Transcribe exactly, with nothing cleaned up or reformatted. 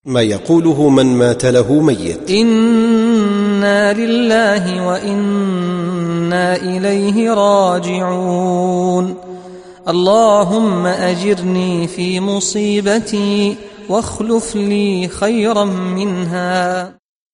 ما يقوله من مات له ميت: إنا لله وإنا إليه راجعون. اللهم أجرني في مصيبتي واخلف لي خيرا منها.